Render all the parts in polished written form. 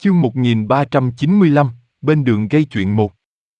Chương 1395, bên đường gây chuyện một.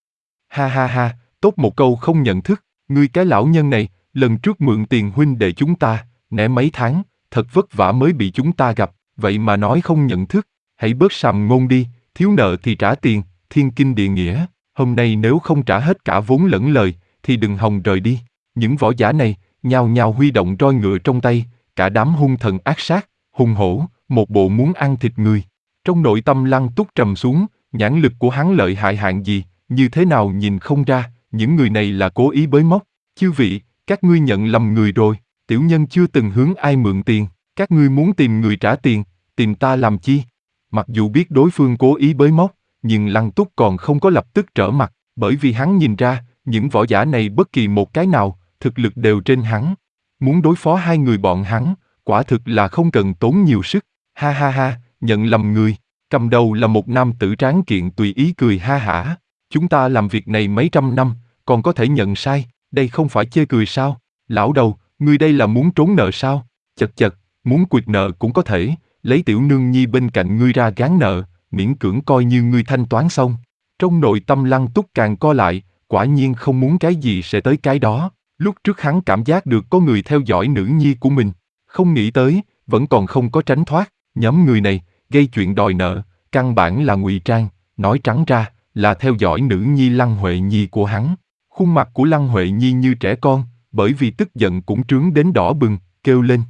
Ha ha ha, tốt một câu không nhận thức, ngươi cái lão nhân này, lần trước mượn tiền huynh đệ chúng ta, nể mấy tháng, thật vất vả mới bị chúng ta gặp, vậy mà nói không nhận thức, hãy bớt sàm ngôn đi, thiếu nợ thì trả tiền, thiên kinh địa nghĩa, hôm nay nếu không trả hết cả vốn lẫn lời, thì đừng hòng rời đi. Những võ giả này, nhao nhao huy động roi ngựa trong tay, cả đám hung thần ác sát, hung hổ, một bộ muốn ăn thịt người. Trong nội tâm Lăng Túc trầm xuống, nhãn lực của hắn lợi hại hạng gì, như thế nào nhìn không ra, những người này là cố ý bới móc. Chư vị, các ngươi nhận lầm người rồi, tiểu nhân chưa từng hướng ai mượn tiền, các ngươi muốn tìm người trả tiền, tìm ta làm chi? Mặc dù biết đối phương cố ý bới móc, nhưng Lăng Túc còn không có lập tức trở mặt, bởi vì hắn nhìn ra, những võ giả này bất kỳ một cái nào, thực lực đều trên hắn. Muốn đối phó hai người bọn hắn, quả thực là không cần tốn nhiều sức. Ha ha ha, nhận lầm người, cầm đầu là một nam tử tráng kiện tùy ý cười ha hả. Chúng ta làm việc này mấy trăm năm, còn có thể nhận sai, đây không phải chê cười sao? Lão đầu, ngươi đây là muốn trốn nợ sao? Chật chật, muốn quỵt nợ cũng có thể, lấy tiểu nương nhi bên cạnh ngươi ra gán nợ, miễn cưỡng coi như ngươi thanh toán xong. Trong nội tâm Lăng Túc càng co lại, quả nhiên không muốn cái gì sẽ tới cái đó. Lúc trước hắn cảm giác được có người theo dõi nữ nhi của mình, không nghĩ tới, vẫn còn không có tránh thoát. Nhóm người này, gây chuyện đòi nợ, căn bản là ngụy trang, nói trắng ra, là theo dõi nữ nhi Lăng Huệ Nhi của hắn. Khuôn mặt của Lăng Huệ Nhi như trẻ con, bởi vì tức giận cũng trướng đến đỏ bừng, kêu lên.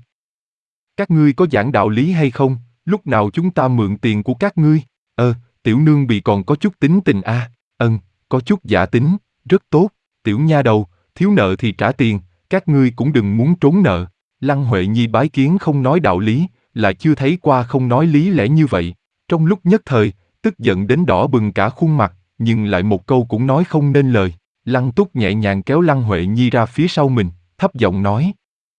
Các ngươi có giảng đạo lý hay không, lúc nào chúng ta mượn tiền của các ngươi? Tiểu nương bị còn có chút tính tình a. Có chút giả tính, rất tốt, tiểu nha đầu, thiếu nợ thì trả tiền, các ngươi cũng đừng muốn trốn nợ. Lăng Huệ Nhi bái kiến không nói đạo lý, là chưa thấy qua không nói lý lẽ như vậy. Trong lúc nhất thời, tức giận đến đỏ bừng cả khuôn mặt, nhưng lại một câu cũng nói không nên lời. Lăng Túc nhẹ nhàng kéo Lăng Huệ Nhi ra phía sau mình, thấp giọng nói.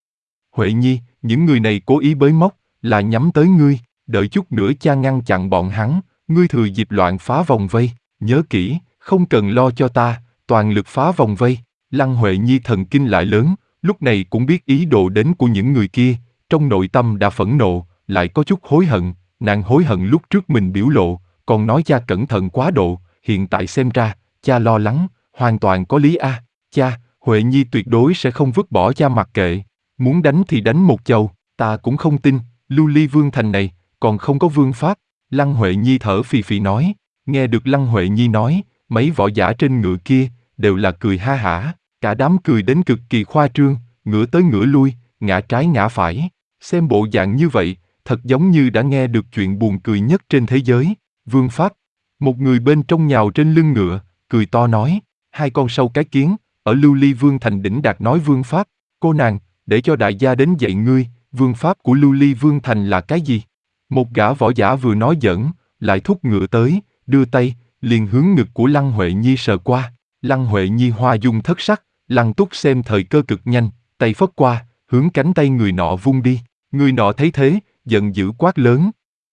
Huệ Nhi, những người này cố ý bới móc, là nhắm tới ngươi, đợi chút nữa cha ngăn chặn bọn hắn, ngươi thừa dịp loạn phá vòng vây, nhớ kỹ, không cần lo cho ta, toàn lực phá vòng vây. Lăng Huệ Nhi thần kinh lại lớn, lúc này cũng biết ý đồ đến của những người kia, trong nội tâm đã phẫn nộ, lại có chút hối hận, nàng hối hận lúc trước mình biểu lộ, còn nói cha cẩn thận quá độ, hiện tại xem ra, cha lo lắng, hoàn toàn có lý a. Cha, Huệ Nhi tuyệt đối sẽ không vứt bỏ cha mặc kệ, muốn đánh thì đánh một chầu, ta cũng không tin, Lưu Ly Vương thành này, còn không có vương pháp. Lăng Huệ Nhi thở phì phì nói, nghe được Lăng Huệ Nhi nói, mấy võ giả trên ngựa kia, đều là cười ha hả, cả đám cười đến cực kỳ khoa trương, ngửa tới ngửa lui, ngã trái ngã phải, xem bộ dạng như vậy, thật giống như đã nghe được chuyện buồn cười nhất trên thế giới. Vương pháp, một người bên trong nhào trên lưng ngựa, cười to nói, hai con sâu cái kiến, ở Lưu Ly Vương thành đỉnh đạt nói vương pháp, cô nàng, để cho đại gia đến dạy ngươi, vương pháp của Lưu Ly Vương thành là cái gì? Một gã võ giả vừa nói giỡn, lại thúc ngựa tới, đưa tay, liền hướng ngực của Lăng Huệ Nhi sờ qua. Lăng Huệ Nhi hoa dung thất sắc, Lăng Túc xem thời cơ cực nhanh, tay phất qua, hướng cánh tay người nọ vung đi. Người nọ thấy thế, giận dữ quát lớn.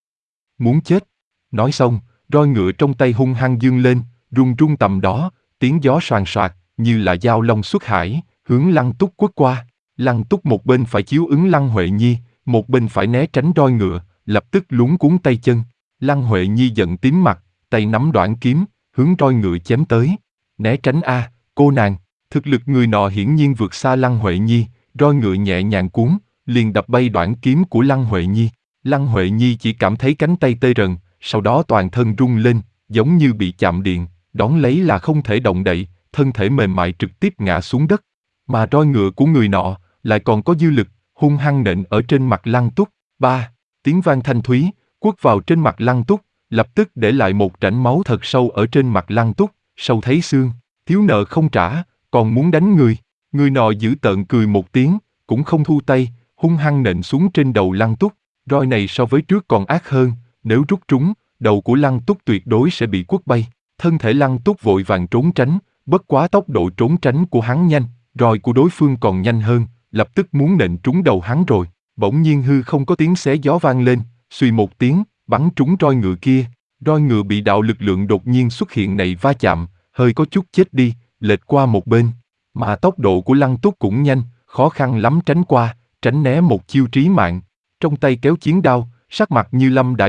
Muốn chết. Nói xong, roi ngựa trong tay hung hăng giương lên, rung rung tầm đó, tiếng gió soàn soạt, như là dao long xuất hải, hướng Lăng Túc quất qua. Lăng Túc một bên phải chiếu ứng Lăng Huệ Nhi, một bên phải né tránh roi ngựa, lập tức luống cuống tay chân. Lăng Huệ Nhi giận tím mặt, tay nắm đoản kiếm, hướng roi ngựa chém tới. Né tránh a, cô nàng. Thực lực người nọ hiển nhiên vượt xa Lăng Huệ Nhi, roi ngựa nhẹ nhàng cuốn, liền đập bay đoản kiếm của Lăng Huệ Nhi. Lăng Huệ Nhi chỉ cảm thấy cánh tay tê rần, sau đó toàn thân rung lên, giống như bị chạm điện, đón lấy là không thể động đậy, thân thể mềm mại trực tiếp ngã xuống đất. Mà roi ngựa của người nọ lại còn có dư lực, hung hăng nện ở trên mặt Lăng Túc. Ba, tiếng vang thanh thúy, quất vào trên mặt Lăng Túc, lập tức để lại một rãnh máu thật sâu ở trên mặt Lăng Túc, sâu thấy xương. Thiếu nợ không trả, còn muốn đánh người. Người nọ dữ tợn cười một tiếng, cũng không thu tay, hung hăng nện xuống trên đầu Lăng Túc. Roi này so với trước còn ác hơn, nếu rút trúng, đầu của Lăng Túc tuyệt đối sẽ bị quất bay. Thân thể Lăng Túc vội vàng trốn tránh, bất quá tốc độ trốn tránh của hắn nhanh, roi của đối phương còn nhanh hơn, lập tức muốn nện trúng đầu hắn rồi. Bỗng nhiên hư không có tiếng xé gió vang lên, suy một tiếng, bắn trúng roi ngựa kia. Roi ngựa bị đạo lực lượng đột nhiên xuất hiện này va chạm, hơi có chút chết đi, lệch qua một bên. Mà tốc độ của Lăng Túc cũng nhanh, khó khăn lắm tránh qua, tránh né một chiêu trí mạng. Trong tay kéo chiến đao, sắc mặt như lâm đại địch,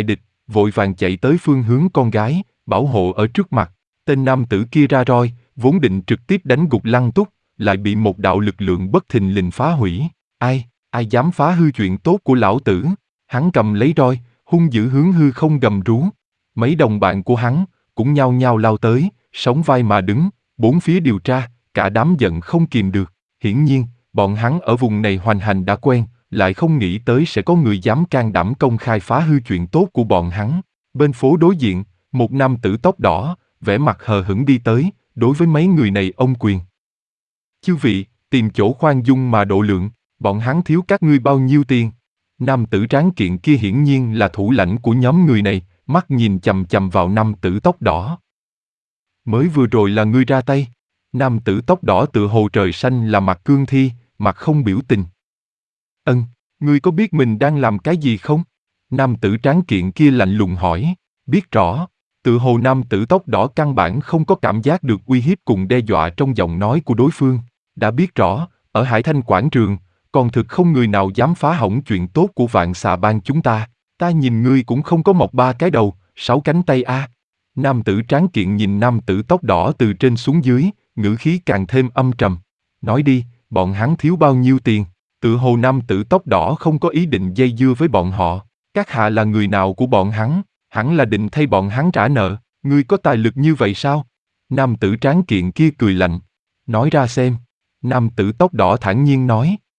vội vàng chạy tới phương hướng con gái, bảo hộ ở trước mặt. Tên nam tử kia ra roi, vốn định trực tiếp đánh gục Lăng Túc, lại bị một đạo lực lượng bất thình lình phá hủy. Ai dám phá hư chuyện tốt của lão tử? Hắn cầm lấy roi, hung dữ hướng hư không gầm rú. Mấy đồng bạn của hắn cũng nhao nhao lao tới, sóng vai mà đứng, bốn phía điều tra, cả đám giận không kìm được. Hiển nhiên, bọn hắn ở vùng này hoành hành đã quen, lại không nghĩ tới sẽ có người dám can đảm công khai phá hư chuyện tốt của bọn hắn. Bên phố đối diện, một nam tử tóc đỏ, vẻ mặt hờ hững đi tới, đối với mấy người này ông quyền. Chư vị, tìm chỗ khoan dung mà độ lượng, bọn hắn thiếu các ngươi bao nhiêu tiền? Nam tử tráng kiện kia hiển nhiên là thủ lãnh của nhóm người này, mắt nhìn chằm chằm vào nam tử tóc đỏ. Mới vừa rồi là ngươi ra tay. Nam tử tóc đỏ tựa hồ trời xanh là mặt cương thi, mặt không biểu tình. Ngươi có biết mình đang làm cái gì không? Nam tử tráng kiện kia lạnh lùng hỏi. Biết rõ. Tựa hồ nam tử tóc đỏ căn bản không có cảm giác được uy hiếp cùng đe dọa trong giọng nói của đối phương. Đã biết rõ, ở Hải Thanh quảng trường, còn thực không người nào dám phá hỏng chuyện tốt của Vạn Xà Bang chúng ta. Ta nhìn ngươi cũng không có mọc 3 cái đầu, 6 cánh tay a. Nam tử tráng kiện nhìn nam tử tóc đỏ từ trên xuống dưới, ngữ khí càng thêm âm trầm. Nói đi, bọn hắn thiếu bao nhiêu tiền? Tựa hồ nam tử tóc đỏ không có ý định dây dưa với bọn họ. Các hạ là người nào của bọn hắn? Hẳn là định thay bọn hắn trả nợ. Ngươi có tài lực như vậy sao? Nam tử tráng kiện kia cười lạnh. Nói ra xem. Nam tử tóc đỏ thản nhiên nói.